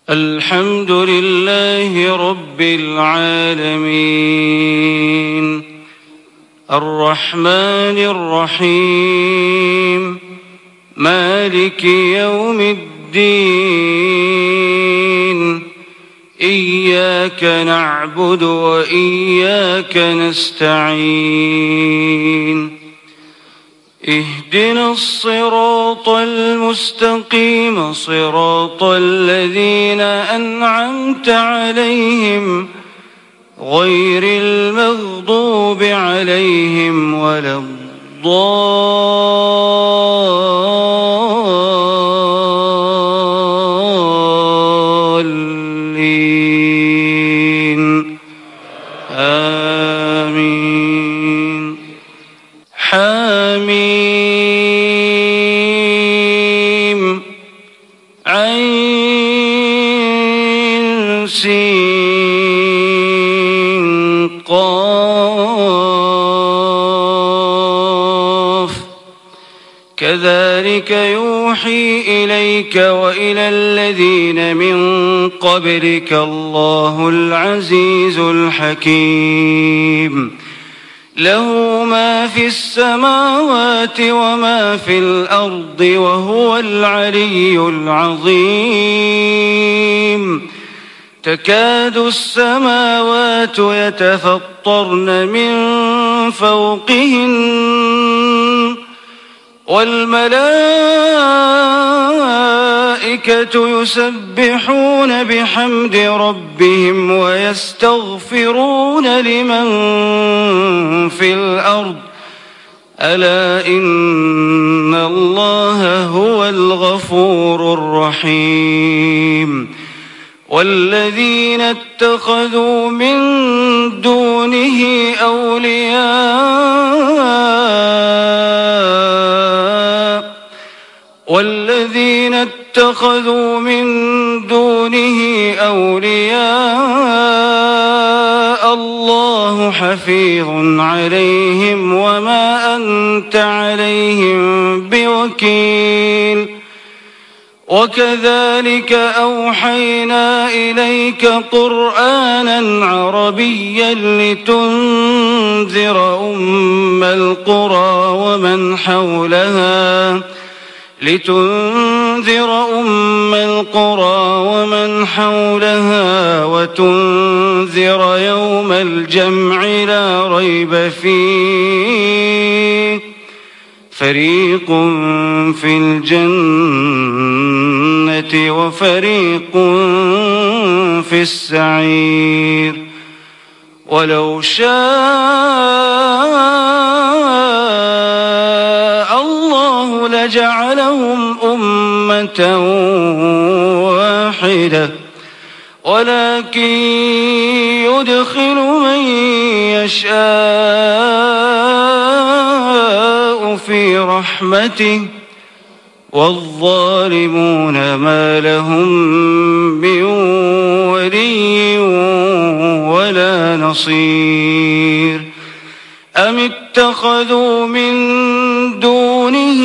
الحمد لله رب العالمين الرحمن الرحيم مالك يوم الدين إياك نعبد وإياك نستعين اهدنا الصراط المستقيم صراط الذين أنعمت عليهم غير المغضوب عليهم ولا الضالين آمين حميم عين سين قاف كذلك يوحي إليك وإلى الذين من قبلك الله العزيز الحكيم له ما في السماوات وما في الأرض وهو العلي العظيم تكاد السماوات يتفطرن من فوقهن والملائكة يسبحون بحمد ربهم ويستغفرون لمن في الأرض ألا إن الله هو الغفور الرحيم والذين اتخذوا من دونه أولياء الله حفيظ عليهم وما أنت عليهم بوكيل وكذلك أوحينا إليك قرآنا عربيا لتنذر أم القرى ومن حولها وتنذر يوم الجمع لا ريب فيه فريق في الجنة وفريق في السعير ولو شاء الله لجعلهم أمة واحدة ولكن يدخل من يشاء في رحمته والظالمون ما لهم من ولي ولا نصير أم اتخذوا من دونه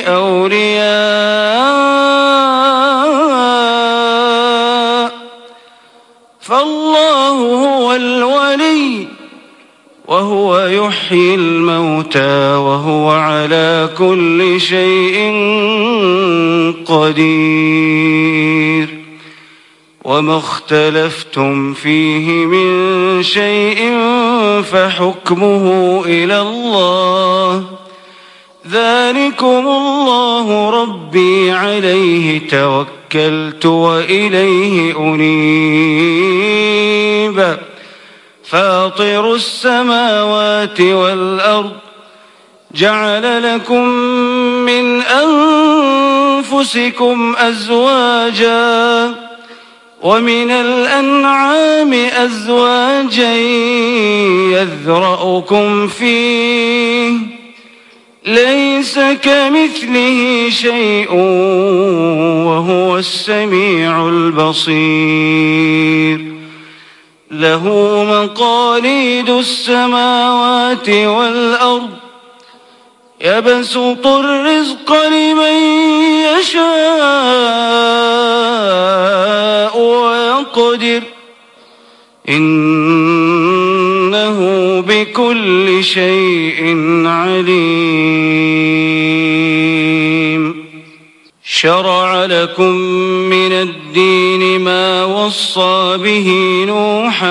أولياء فالله هو الولي وهو يحيي الموتى وهو على كل شيء قدير وما اختلفتم فيه من شيء فحكمه إلى الله ذلكم الله ربي عليه توكلت وإليه أنيب فاطر السماوات والأرض جعل لكم من أنفسكم أزواجا ومن الأنعام أزواجا يذرأكم فيه ليس كمثله شيء وهو السميع البصير له مقاليد السماوات والأرض يبسط الرزق لمن يشاء فاقدر إنه بكل شيء عليم. شرع لكم من الدين ما وصى به نوحا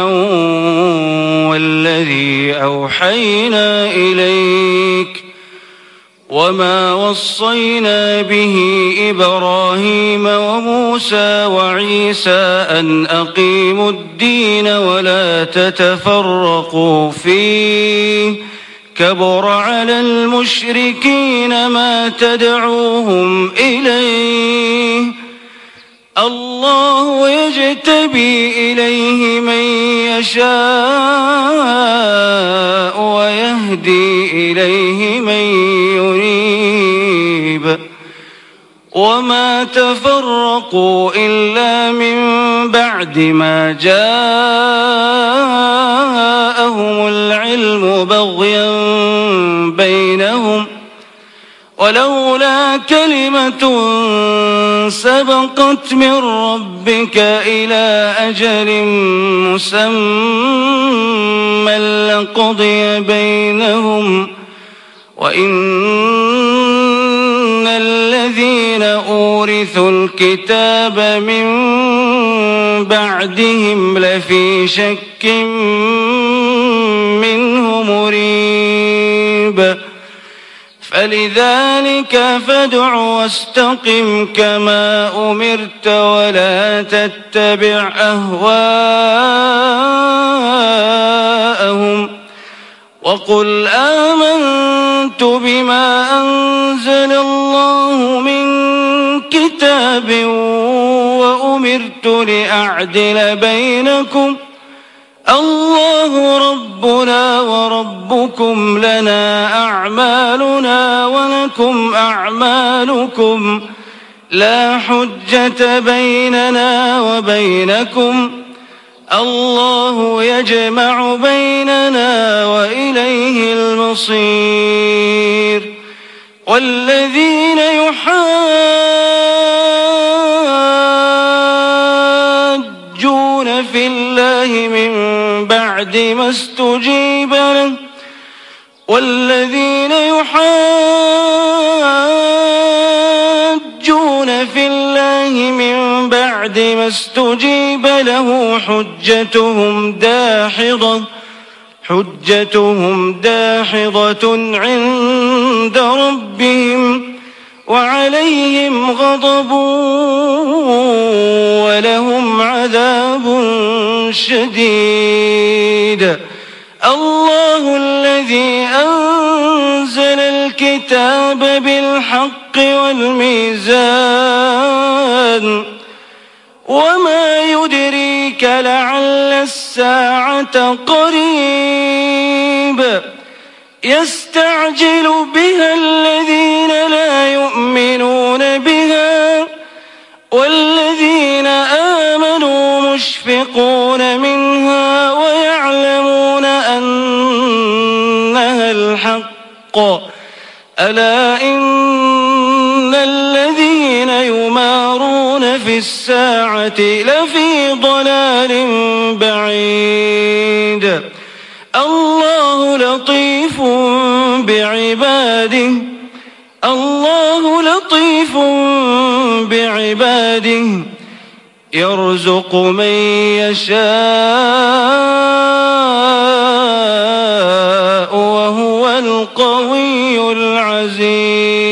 والذي أوحينا إليك وما وصينا به إبراهيم وموسى وعيسى أن أقيموا الدين ولا تتفرقوا فيه كبر على المشركين ما تدعوهم إليه الله يجتبي إليه من يشاء ويهدي إليه من ينيب وما تفرقوا إلا من بعد ما جاءهم العلم بغيا بينهم ولولا كلمة سبقت من ربك إلى أجل مسمى لقضي بينهم وإن الذين أورثوا الكتاب من بعدهم لفي شك منه مريب فلذلك فادع واستقم كما أمرت ولا تتبع أهواءهم وقل آمنت بما أنزل الله من كتاب وأمرت لأعدل بينكم الله ربنا وربكم لنا أعمالنا ولكم أعمالكم لا حجة بيننا وبينكم الله يجمع بيننا وإليه المصير والذين يحاجون في الله من بعد ما استجيب له والذين يحاجون في الله من بعد ما استجيب له حجتهم داحضة عند ربهم وعليهم غضب ولهم عذاب شديد الله الذي أنزل الكتاب بالحق والميزان وما يدريك لعل الساعة قريب يستعجل بها الذين لا يؤمنون بها والذين آمنوا مشفقون منها ويعلمون أنها الحق ألا إن الذين يمارون في الساعة لفي ضلال بعيد الله لطيف بعباده يرزق من يشاء وهو القوي العزيز.